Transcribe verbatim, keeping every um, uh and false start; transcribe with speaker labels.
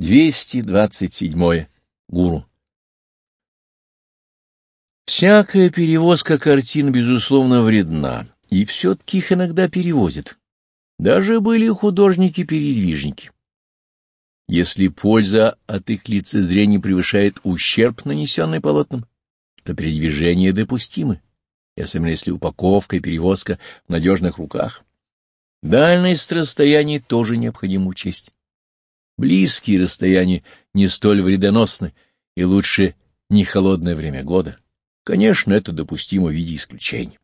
Speaker 1: двести двадцать седьмое. Гуру. Всякая перевозка картин, безусловно, вредна, и все-таки их иногда перевозят. Даже были художники-передвижники. Если польза от их лицезрения превышает ущерб, нанесенный полотном, то передвижения допустимы, и особенно если упаковка и перевозка в надежных руках. Дальность расстояний тоже необходимо учесть. Близкие расстояния не столь вредоносны, и лучше не холодное время года. Конечно, это допустимо в виде исключения.